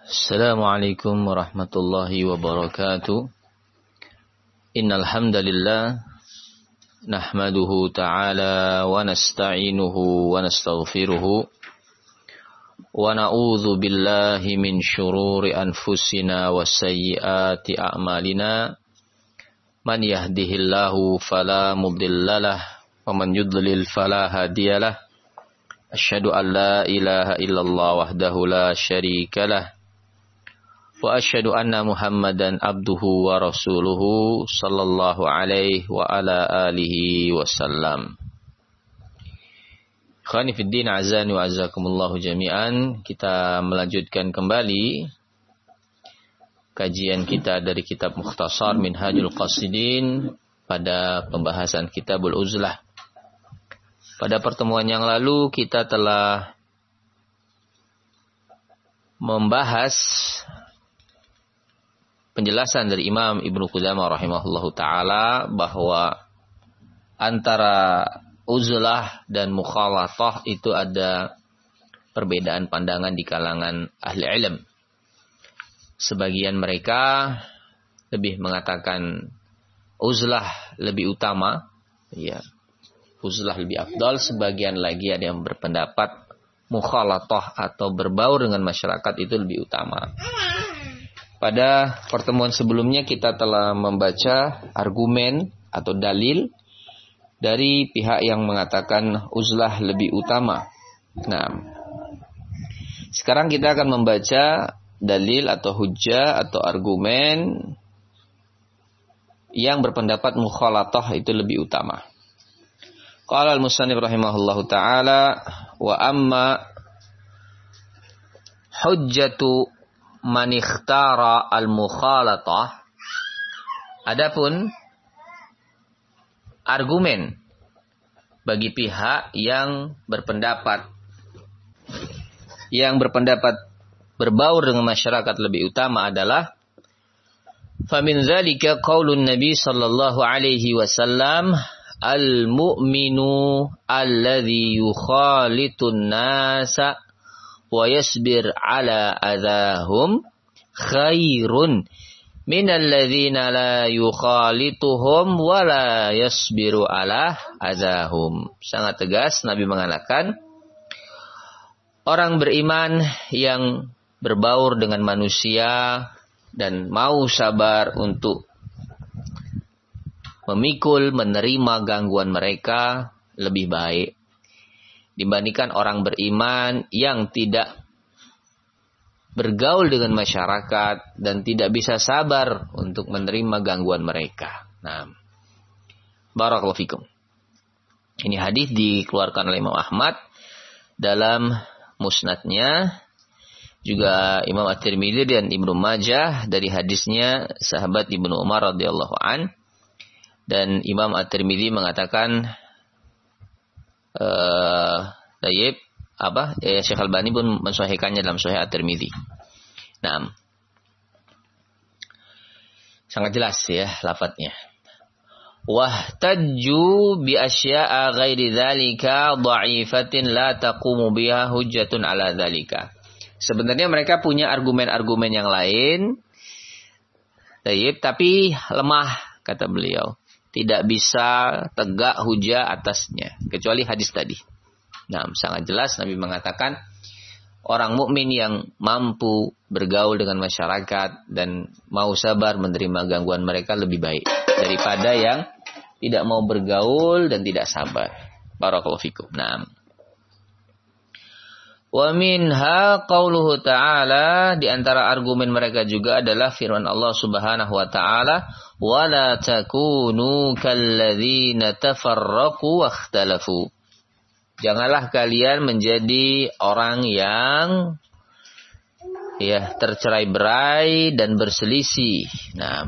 Assalamualaikum warahmatullahi wabarakatuh. Innal hamdalillah nahmaduhu ta'ala wa nasta'inuhu wa nastaghfiruhu wa na'udzu billahi min syururi anfusina wa sayyiati a'malina. Man yahdihillahu fala mudhillalah wa man yudlil fala hadiyalah. Asyhadu an la ilaha illallah wahdahu la syarikalah. Wa asyhadu anna Muhammadan abduhu wa rasuluhu sallallahu alaihi wa ala alihi wasallam. Ikhwani fid din, azani wa azakumullahu jami'an. Kita melanjutkan kembali kajian kita dari kitab Mukhtasar Minhajul Qasidin pada pembahasan Kitabul Uzlah. Pada pertemuan yang lalu kita telah membahas penjelasan dari Imam Ibnu Qudamah rahimahullahu ta'ala bahwa antara uzlah dan mukhalatah itu ada perbedaan pandangan di kalangan ahli ilm. Sebagian mereka lebih mengatakan uzlah lebih utama, ya, uzlah lebih afdal. Sebagian lagi ada yang berpendapat mukhalatah atau berbaur dengan masyarakat itu lebih utama. Pada pertemuan sebelumnya kita telah membaca argumen atau dalil dari pihak yang mengatakan uzlah lebih utama. Nah, sekarang kita akan membaca dalil atau hujjah atau argumen yang berpendapat mukhalatah itu lebih utama. Qala al-musannif rahimahullahu ta'ala wa amma hujjatu man ikhtara al-mukhalatah. Adapun argumen bagi pihak yang berpendapat berbaur dengan masyarakat lebih utama adalah famin dzalika qaulun nabi sallallahu alaihi wasallam al-mu'minu alladhi yukhalitun nasa wa yasbir ala adahum khairun minal ladzina la yukhalituhum wa la yasbiru ala adahum. Sangat tegas Nabi mengatakan, orang beriman yang berbaur dengan manusia dan mau sabar untuk memikul, menerima gangguan mereka lebih baik dibandingkan orang beriman yang tidak bergaul dengan masyarakat dan tidak bisa sabar untuk menerima gangguan mereka. Nah, barakallahu fikum. Ini hadis dikeluarkan oleh Imam Ahmad dalam musnadnya, juga Imam At-Tirmidzi dan Ibnu Majah dari hadisnya sahabat Ibnu Umar radhiyallahu an, dan Imam At-Tirmidzi mengatakan Syekh Albani pun mensahihkannya dalam Sahih At-Tirmidzi. Nah, sangat jelas ya lafadznya. Wahtajju bi asya'a ghairi dzalika dha'ifatin la taqumu biha hujjatun ala dzalika. Sebenarnya mereka punya argumen-argumen yang lain, tapi lemah kata beliau. Tidak bisa tegak hujah atasnya kecuali hadis tadi. Nah, sangat jelas Nabi mengatakan orang mukmin yang mampu bergaul dengan masyarakat dan mau sabar menerima gangguan mereka lebih baik daripada yang tidak mau bergaul dan tidak sabar. Barakallahu fikum. Nah, wa minha qauluhu ta'ala, di antara argumen mereka juga adalah firman Allah Subhanahu wa ta'ala, wa la takunu kalladzina tafarraqu wakhtalafu. Janganlah kalian menjadi orang yang tercerai-berai dan berselisih. Nah,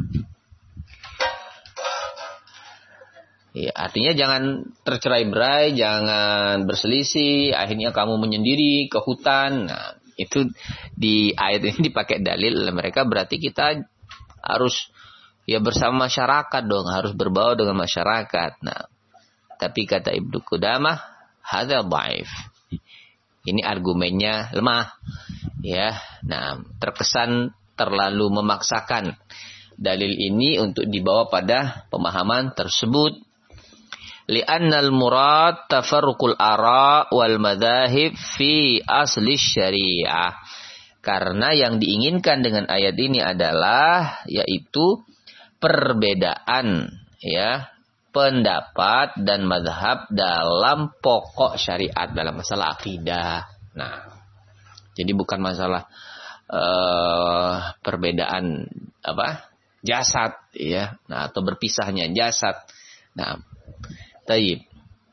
artinya jangan tercerai-berai, jangan berselisih, akhirnya kamu menyendiri ke hutan. Nah, itu di ayat ini dipakai dalil oleh mereka, berarti kita harus bersama masyarakat dong, harus berbaur dengan masyarakat. Nah, tapi kata Ibnu Qudamah, hadza dhaif. Ini argumennya lemah. Ya, nah, terkesan terlalu memaksakan dalil ini untuk dibawa pada pemahaman tersebut. Li'annal murad tafarruqul ara' wal madzahib fi asli syariah. Karena yang diinginkan dengan ayat ini adalah yaitu perbedaan ya pendapat dan mazhab dalam pokok syariat, dalam masalah akidah. Nah, jadi bukan masalah perbedaan jasad ya, nah, atau berpisahnya jasad. Nah, tayyib.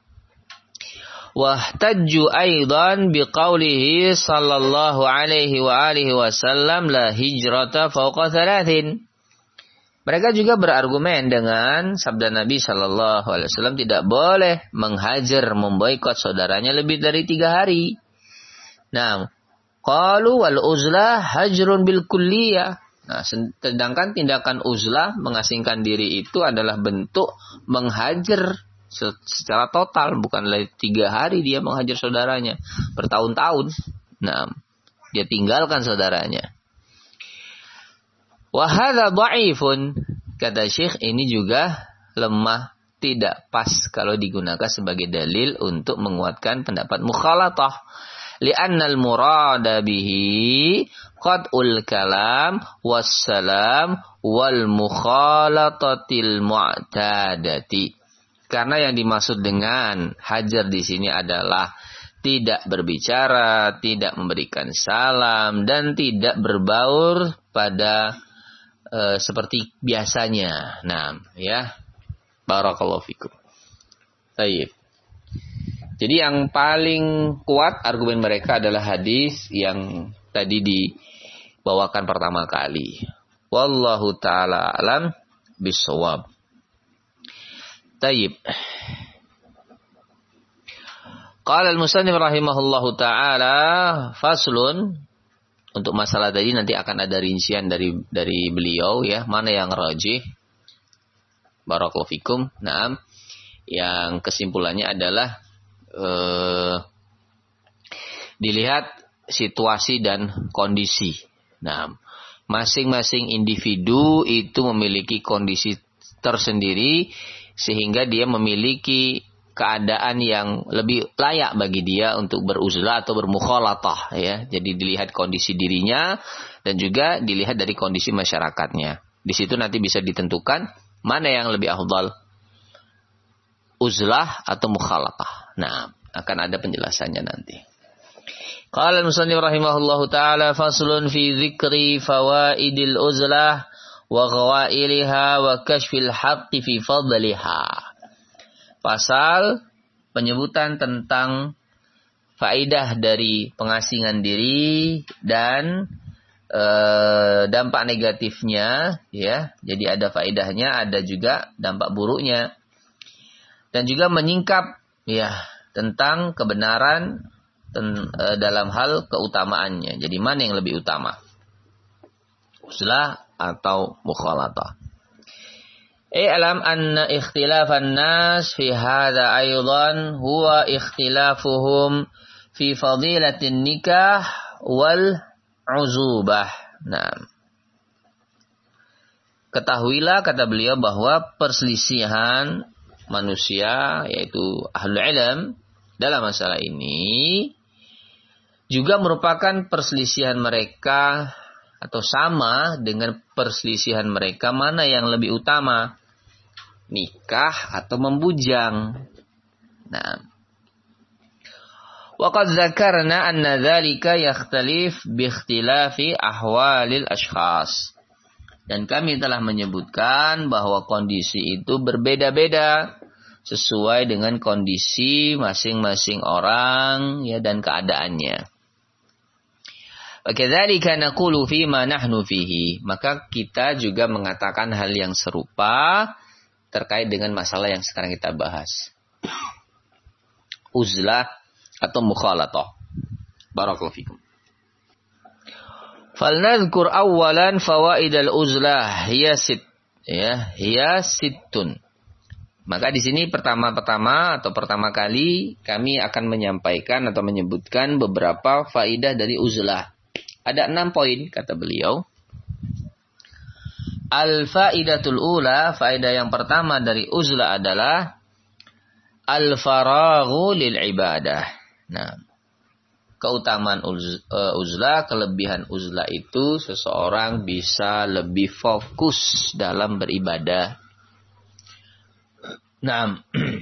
Wahtajju aidan biqaulihi sallallahu alaihi wa alihi wasallam la hijrata fawqa thalathin. Mereka juga berargumen dengan sabda Nabi sallallahu alaihi wasallam tidak boleh menghajar, memboikot saudaranya lebih dari 3 hari. Nah, qalu wal uzlah hajrun bil kulliyah. Nah, sedangkan tindakan uzlah, mengasingkan diri, itu adalah bentuk menghajar secara total, bukan lagi 3 hari dia menghajar saudaranya, bertahun-tahun. Nah, dia tinggalkan saudaranya. Wa hadza dha'ifun, kata Syekh, ini juga lemah, tidak pas kalau digunakan sebagai dalil untuk menguatkan pendapat mukhalatah. Li'annal murada bihi qad'ul kalam wassalam wal mukhalatatil mu'tadati. Karena yang dimaksud dengan hajar di sini adalah tidak berbicara, tidak memberikan salam, dan tidak berbaur pada seperti biasanya. Nah, ya. Barakallahu fikum. Baik. Jadi yang paling kuat argumen mereka adalah hadis yang tadi dibawakan pertama kali. Wallahu ta'ala alam bisawab. Tayyib. Qala al-musannif rahimahullahu ta'ala faslun. Untuk masalah tadi nanti akan ada rincian dari beliau ya, mana yang rajih. Barakallahu fikum. Naam. Yang kesimpulannya adalah dilihat situasi dan kondisi. Nah, masing-masing individu itu memiliki kondisi tersendiri sehingga dia memiliki keadaan yang lebih layak bagi dia untuk beruzlah atau bermukhalatah ya. Jadi dilihat kondisi dirinya dan juga dilihat dari kondisi masyarakatnya. Di situ nanti bisa ditentukan mana yang lebih afdal, uzlah atau mukhalatah. Nah, akan ada penjelasannya nanti. Qala al-musannif rahimahullahu ta'ala faslun fi dzikri fawaidil uzlah wa ghawailiha wa kashfil haqqi fi fadliha. Pasal penyebutan tentang faidah dari pengasingan diri dan dampak negatifnya ya. Jadi ada faidahnya, ada juga dampak buruknya. Dan juga menyingkap ya tentang kebenaran dalam hal keutamaannya. Jadi mana yang lebih utama? Uzlah atau mukhalatah? I'lam anna ikhtilafan nas fi hadha aydan huwa ikhtilafuhum fi fadilatin nikah wal uzubah. Nah, ketahuilah kata beliau bahwa perselisihan manusia yaitu ahlul ilm dalam masalah ini juga merupakan perselisihan mereka atau sama dengan perselisihan mereka mana yang lebih utama, nikah atau membujang. Nah, waqad dzakarna anna dzalika yakhtalif bi ikhtilafi ahwalil ashkhas. Dan kami telah menyebutkan bahwa kondisi itu berbeda-beda sesuai dengan kondisi masing-masing orang ya dan keadaannya. Wa kadzalika naqulu fi ma nahnu fihi. Maka kita juga mengatakan hal yang serupa terkait dengan masalah yang sekarang kita bahas. Uzlah atau mukhalatah. Barakallahu fikum. Falnadhkur awwalan fawaidal uzlah hiya sittun. Maka di sini pertama kali kami akan menyampaikan atau menyebutkan beberapa faidah dari uzlah Ada 6 poin kata beliau. Al-faidatul ula, faedah yang pertama dari uzlah adalah al-faraghu lil ibadah. Nah, keutamaan uzlah, kelebihan uzlah itu seseorang bisa lebih fokus dalam beribadah. Nah,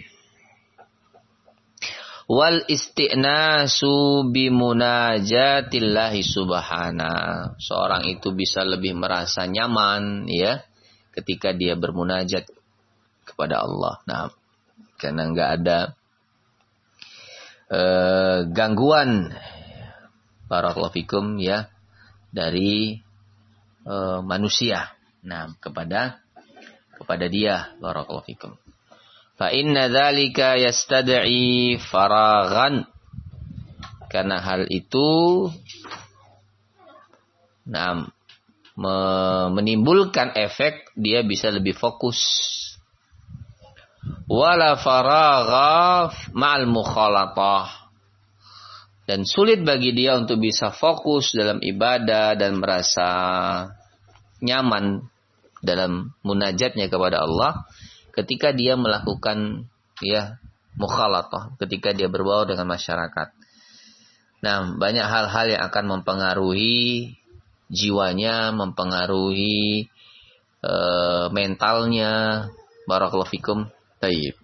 wal isti'nasu bimunajatillahi subhana. Seorang itu bisa lebih merasa nyaman ya ketika dia bermunajat kepada Allah. Nah, karena enggak ada gangguan barakallahu fikum ya dari manusia. Nah, kepada dia barakallahu fikum. Fa inna dzalika yastad'i faraghan. Karena hal itu menimbulkan efek dia bisa lebih fokus. Wala faragha ma'al mukhalatah. Dan sulit bagi dia untuk bisa fokus dalam ibadah dan merasa nyaman dalam munajatnya kepada Allah ketika dia melakukan ya mukhalatah, ketika dia berbaur dengan masyarakat. Nah, banyak hal-hal yang akan mempengaruhi jiwanya, mempengaruhi mentalnya. Barakallahu fikum. Baik.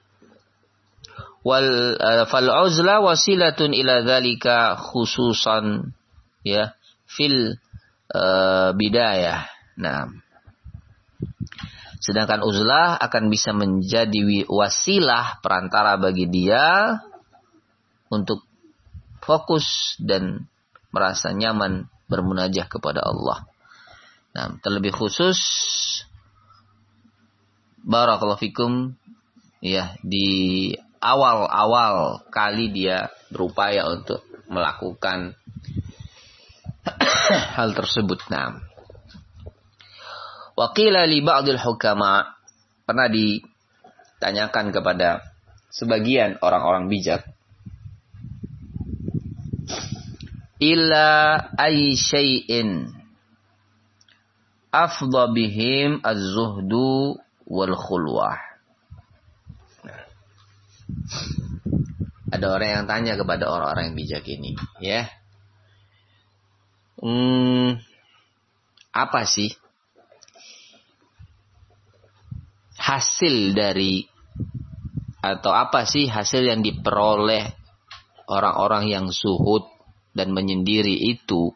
Fal uzla wasilatun ila dzalika khususan ya fil bidayah. Nah, sedangkan uzlah akan bisa menjadi wasilah perantara bagi dia untuk fokus dan merasa nyaman bermunajah kepada Allah. Nah, terlebih khusus barakallahu fikum ya di awal-awal kali dia berupaya untuk melakukan hal tersebut. Nah, waqila li ba'dil hukama, pernah ditanyakan kepada sebagian orang-orang bijak, illa ay syai'in afdha bihim az-zuhdu wal khulwah. Ada orang yang tanya kepada orang-orang yang bijak ini, ya. Apa sih hasil dari atau apa sih hasil yang diperoleh orang-orang yang zuhud dan menyendiri itu?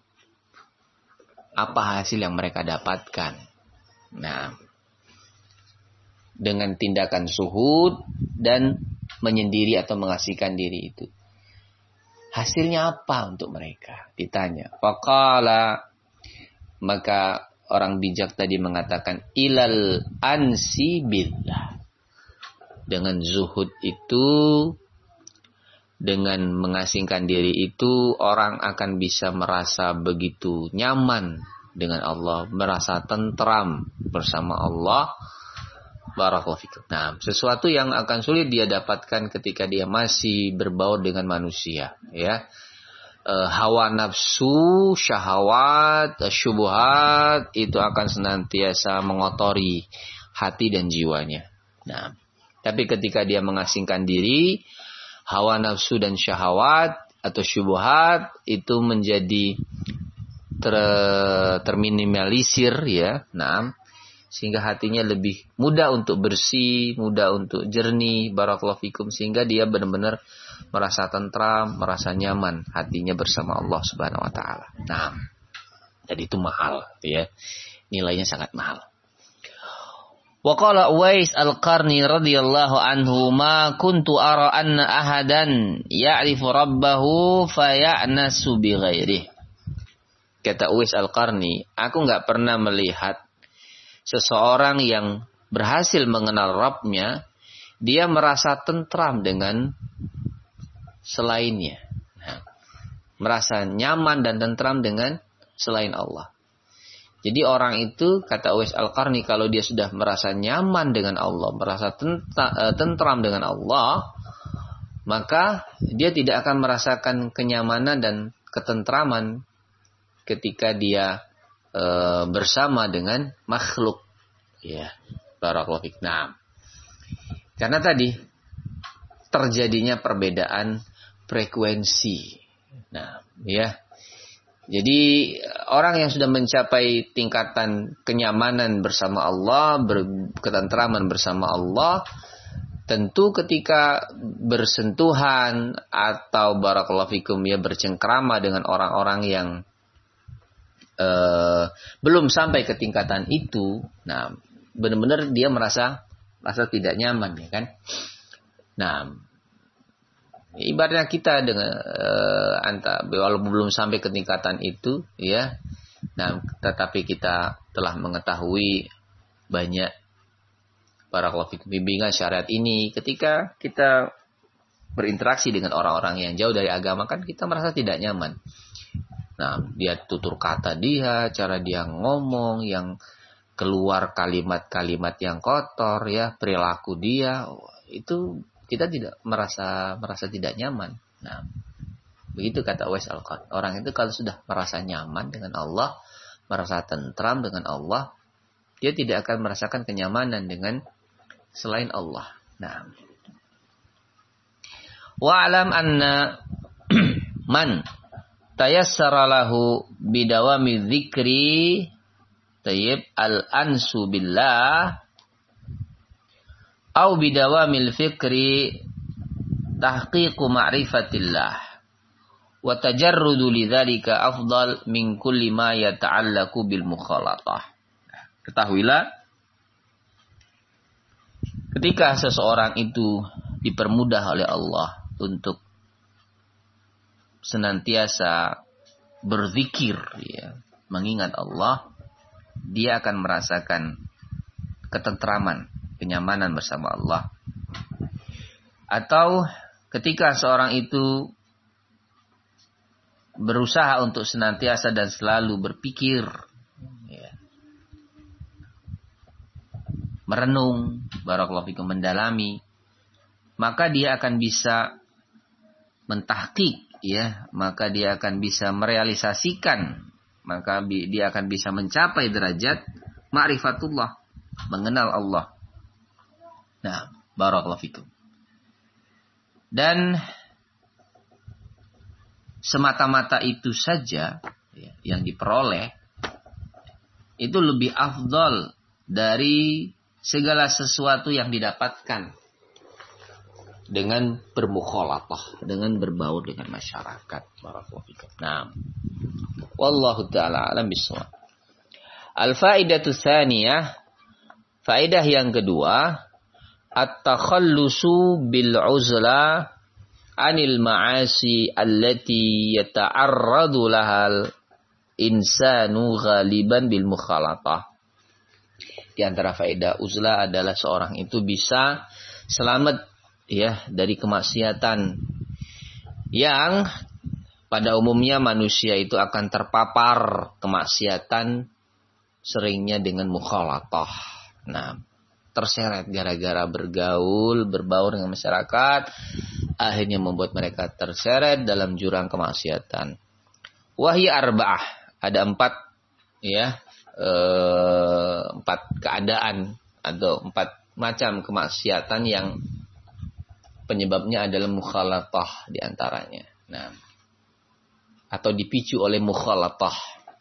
Apa hasil yang mereka dapatkan? Nah, dengan tindakan zuhud dan menyendiri atau mengasihkan diri itu, hasilnya apa untuk mereka? Ditanya. Faqala, maka orang bijak tadi mengatakan ilal ansi billah. Dengan zuhud itu, dengan mengasingkan diri itu, orang akan bisa merasa begitu nyaman dengan Allah, merasa tentram bersama Allah. Barakallahu fikum. Nah, sesuatu yang akan sulit dia dapatkan ketika dia masih berbaur dengan manusia, ya. Hawa nafsu, syahwat, syubhat itu akan senantiasa mengotori hati dan jiwanya. Nah, tapi ketika dia mengasingkan diri, hawa nafsu dan syahwat atau syubhat itu menjadi terminimalisir, ya. Nah, sehingga hatinya lebih mudah untuk bersih, mudah untuk jernih, barakallahu fikum, sehingga dia benar-benar merasa tentram, merasa nyaman hatinya bersama Allah Subhanahu wa taala. Nah, jadi itu mahal, ya. Nilainya sangat mahal. Wa qala Uwais Al-Qarni radhiyallahu anhu, "Ma kuntu ara anna ahadan ya'rifu rabbahu faya'nasu bi ghairihi." Kata Uwais Al-Qarni, aku enggak pernah melihat seseorang yang berhasil mengenal Rabbnya, dia merasa tentram dengan selainnya. Nah, merasa nyaman dan tentram dengan selain Allah. Jadi orang itu, kata Uwais Al-Qarni, kalau dia sudah merasa nyaman dengan Allah, merasa tentram dengan Allah, maka dia tidak akan merasakan kenyamanan dan ketentraman ketika dia bersama dengan makhluk. Ya, barakallahu fiik. Nah, karena tadi terjadinya perbedaan frekuensi. Nah, ya. Jadi orang yang sudah mencapai tingkatan kenyamanan bersama Allah, ketentraman bersama Allah, tentu ketika bersentuhan atau barakallahu fikum ya bercengkrama dengan orang-orang yang belum sampai ke tingkatan itu, nah benar-benar dia merasa tidak nyaman, ya kan? Nah, ibaratnya kita dengan walaupun belum sampai ke tingkatan itu, ya, nah tetapi kita telah mengetahui banyak barakallahu fikum bimbingan syariat ini, ketika kita berinteraksi dengan orang-orang yang jauh dari agama kan kita merasa tidak nyaman. Nah, dia tutur kata dia, cara dia ngomong, yang keluar kalimat-kalimat yang kotor, ya, perilaku dia, itu kita tidak merasa tidak nyaman. Nah, begitu kata Uwais Al-Qarni. Orang itu kalau sudah merasa nyaman dengan Allah, merasa tentram dengan Allah, dia tidak akan merasakan kenyamanan dengan selain Allah. Nah, wa'alam anna man tayassara lahu bidawami dzikri tayyib al-ansu billah au bidawamil fikri tahqiqu ma'rifatillah wa tajarrudu lidzalika afdal min kulli ma yata'allaqu bil mukhalatah. Ketahuilah, ketika seseorang itu dipermudah oleh Allah untuk senantiasa berzikir, ya, mengingat Allah, dia akan merasakan ketentraman, kenyamanan bersama Allah. Atau ketika seorang itu berusaha untuk senantiasa dan selalu berpikir, ya, merenung, barakallahu fikum, mendalami, maka dia akan bisa mentahqiq, ya, maka dia akan bisa merealisasikan, maka dia akan bisa mencapai derajat ma'rifatullah, mengenal Allah. Nah, barakallahu fikum. Dan semata-mata itu saja, ya, yang diperoleh itu lebih afdal dari segala sesuatu yang didapatkan dengan bermukhalatah, dengan berbaur dengan masyarakat. Barakallahu fikum. Nah, wallahu taala alam bissawab. Al-faidatu tsaniyah, faedah yang kedua, at-takhallusu bil uzla anil ma'asi allati yata'arradu lahal insanu ghaliban bil mukhalatah. Di antara faedah uzlah adalah seorang itu bisa selamat, ya, dari kemaksiatan yang pada umumnya manusia itu akan terpapar kemaksiatan seringnya dengan mukhalatah. Nah, terseret gara-gara bergaul, berbaur dengan masyarakat, akhirnya membuat mereka terseret dalam jurang kemaksiatan. Wahyi arba'ah, ada 4, ya, 4 keadaan atau 4 macam kemaksiatan yang penyebabnya adalah mukhalatah di antaranya. Nah, atau dipicu oleh mukhalatah.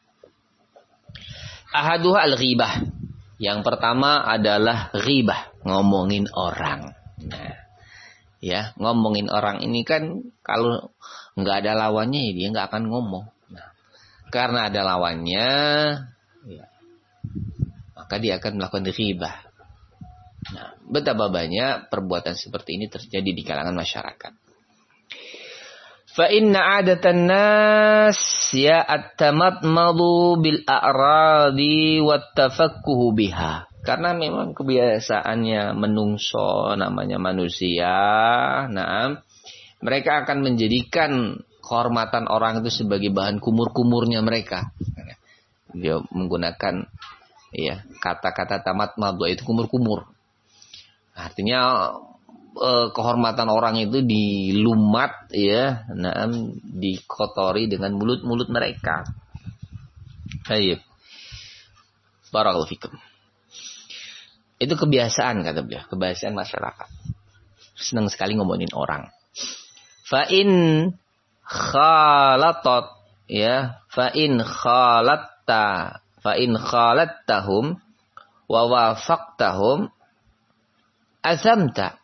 Ahaduha al-ghibah. Yang pertama adalah ghibah, ngomongin orang. Nah, ya, ngomongin orang ini kan kalau nggak ada lawannya, dia nggak akan ngomong. Nah, karena ada lawannya, ya, maka dia akan melakukan ghibah. Nah, betapa banyak perbuatan seperti ini terjadi di kalangan masyarakat. Fa inna 'adatan nas ya at-tamatmadu bil a'radi wat tafakkuhu biha. Karena memang kebiasaannya menungso, namanya manusia, nah, mereka akan menjadikan kehormatan orang itu sebagai bahan kumur-kumurnya mereka. Dia menggunakan, ya, kata-kata tamatmadu itu kumur-kumur. Artinya kehormatan orang itu dilumat, ya, nah, dikotori dengan mulut-mulut mereka. Baik. Barakallahu fikum. Itu kebiasaan kata beliau, kebiasaan masyarakat. Senang sekali ngomongin orang. Fa in khalatat ya, fa in khalattahum wa wafaqtahum azamta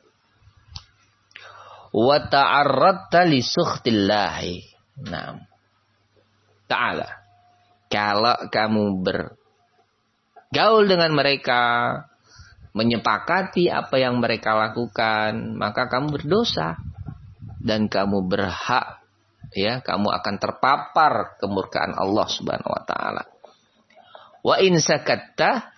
wa ta'arradta li sukhtillahi. Naam. Ta'ala. Kalau kamu bergaul dengan mereka, menyepakati apa yang mereka lakukan, maka kamu berdosa dan kamu berhak, ya, kamu akan terpapar kemurkaan Allah Subhanahu wa taala. Wa in sakatta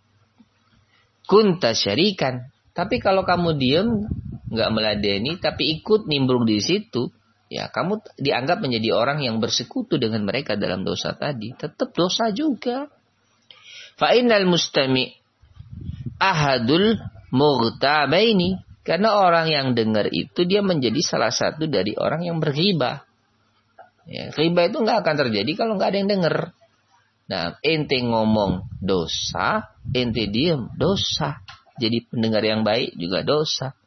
kunta syarikan. Tapi kalau kamu diam, enggak meladeni tapi ikut nimbrung di situ, ya kamu dianggap menjadi orang yang bersekutu dengan mereka dalam dosa tadi, tetap dosa juga. Fa innal mustami' ahadul mughtabaini, karena orang yang dengar itu dia menjadi salah satu dari orang yang berghibah. Ya, ghibah itu nggak akan terjadi kalau nggak ada yang dengar. Nah, ente ngomong dosa, ente diem dosa. Jadi pendengar yang baik juga dosa.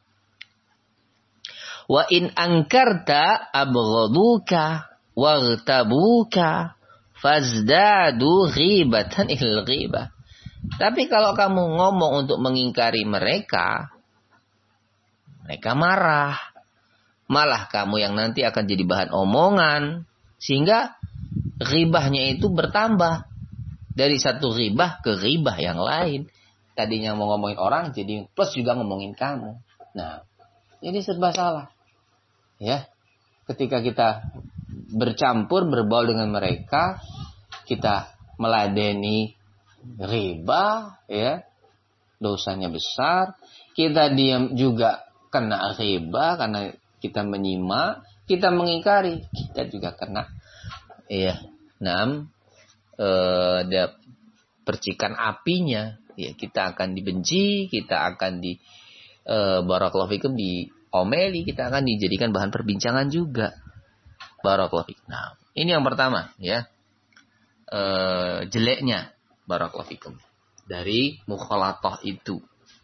Wa in angkarta abghaduka waghtabuka fazdadu ghibatan il ghibah. Tapi kalau kamu ngomong untuk mengingkari mereka, mereka marah. Malah kamu yang nanti akan jadi bahan omongan. Sehingga ghibahnya itu bertambah. Dari satu ghibah ke ghibah yang lain. Tadinya mau ngomongin orang, jadi plus juga ngomongin kamu. Nah, ini serba salah. Ya, ketika kita bercampur, berbaur dengan mereka, kita meladeni riba, ya, dosanya besar. Kita diam juga kena riba karena kita menyimak, kita mengingkari, kita juga kena, ya, ada percikan apinya. Ya, kita akan dibenci, kita akan barakallahu fikum diomeli, kita akan dijadikan bahan perbincangan juga. Barakallahu fikum. Nah, ini yang pertama, ya, jeleknya. Barakallahu fikum. Dari mukhalatah itu.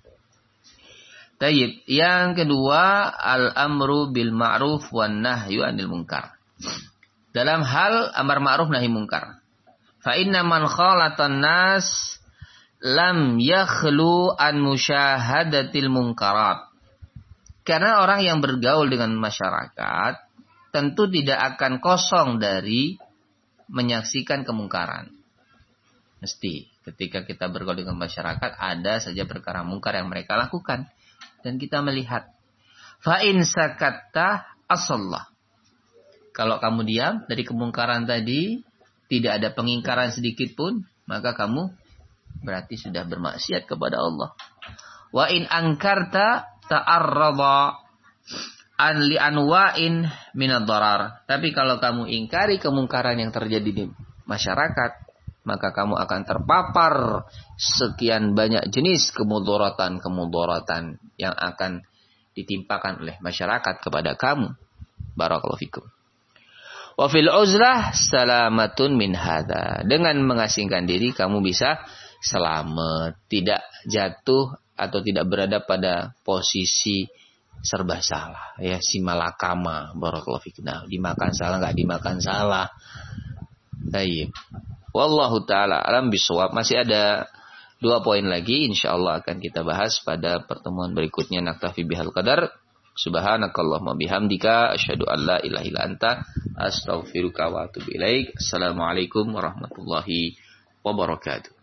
Tayyib. Yang kedua, al-amru bil ma'ruf wan nahyu 'anil munkar. Dalam hal amar ma'ruf nahi munkar. Fa inna man khalatan nas lam yakhlu an musyahadatil munkarat. Karena orang yang bergaul dengan masyarakat tentu tidak akan kosong dari menyaksikan kemungkaran. Mesti ketika kita bergaul dengan masyarakat ada saja perkara mungkar yang mereka lakukan dan kita melihat. Fa in sakatta asallah. Kalau kamu diam dari kemungkaran tadi, tidak ada pengingkaran sedikit pun, maka kamu berarti sudah bermaksiat kepada Allah. Wa in angkarta ta'arrada an li anwa'in minad darar. Tapi kalau kamu ingkari kemungkaran yang terjadi di masyarakat, maka kamu akan terpapar sekian banyak jenis kemudaratan yang akan ditimpakan oleh masyarakat kepada kamu. Barakallahu fikum. Wa fil uzlah salamatun min hadza. Dengan mengasingkan diri kamu bisa selamat, tidak jatuh atau tidak berada pada posisi serba salah, ya, si malakama. Barakallahu fikum. Nah, dimakan salah enggak dimakan salah. Baik. Wallahu ta'ala alam bisawab. Masih ada 2 poin lagi, insyaallah akan kita bahas pada pertemuan berikutnya. Naktafi bihal qadar. Subhanakallahumma bihamdika asyhadu an la ilaha illa anta astaghfiruka wa atubu ilaik. Assalamualaikum warahmatullahi wabarakatuh.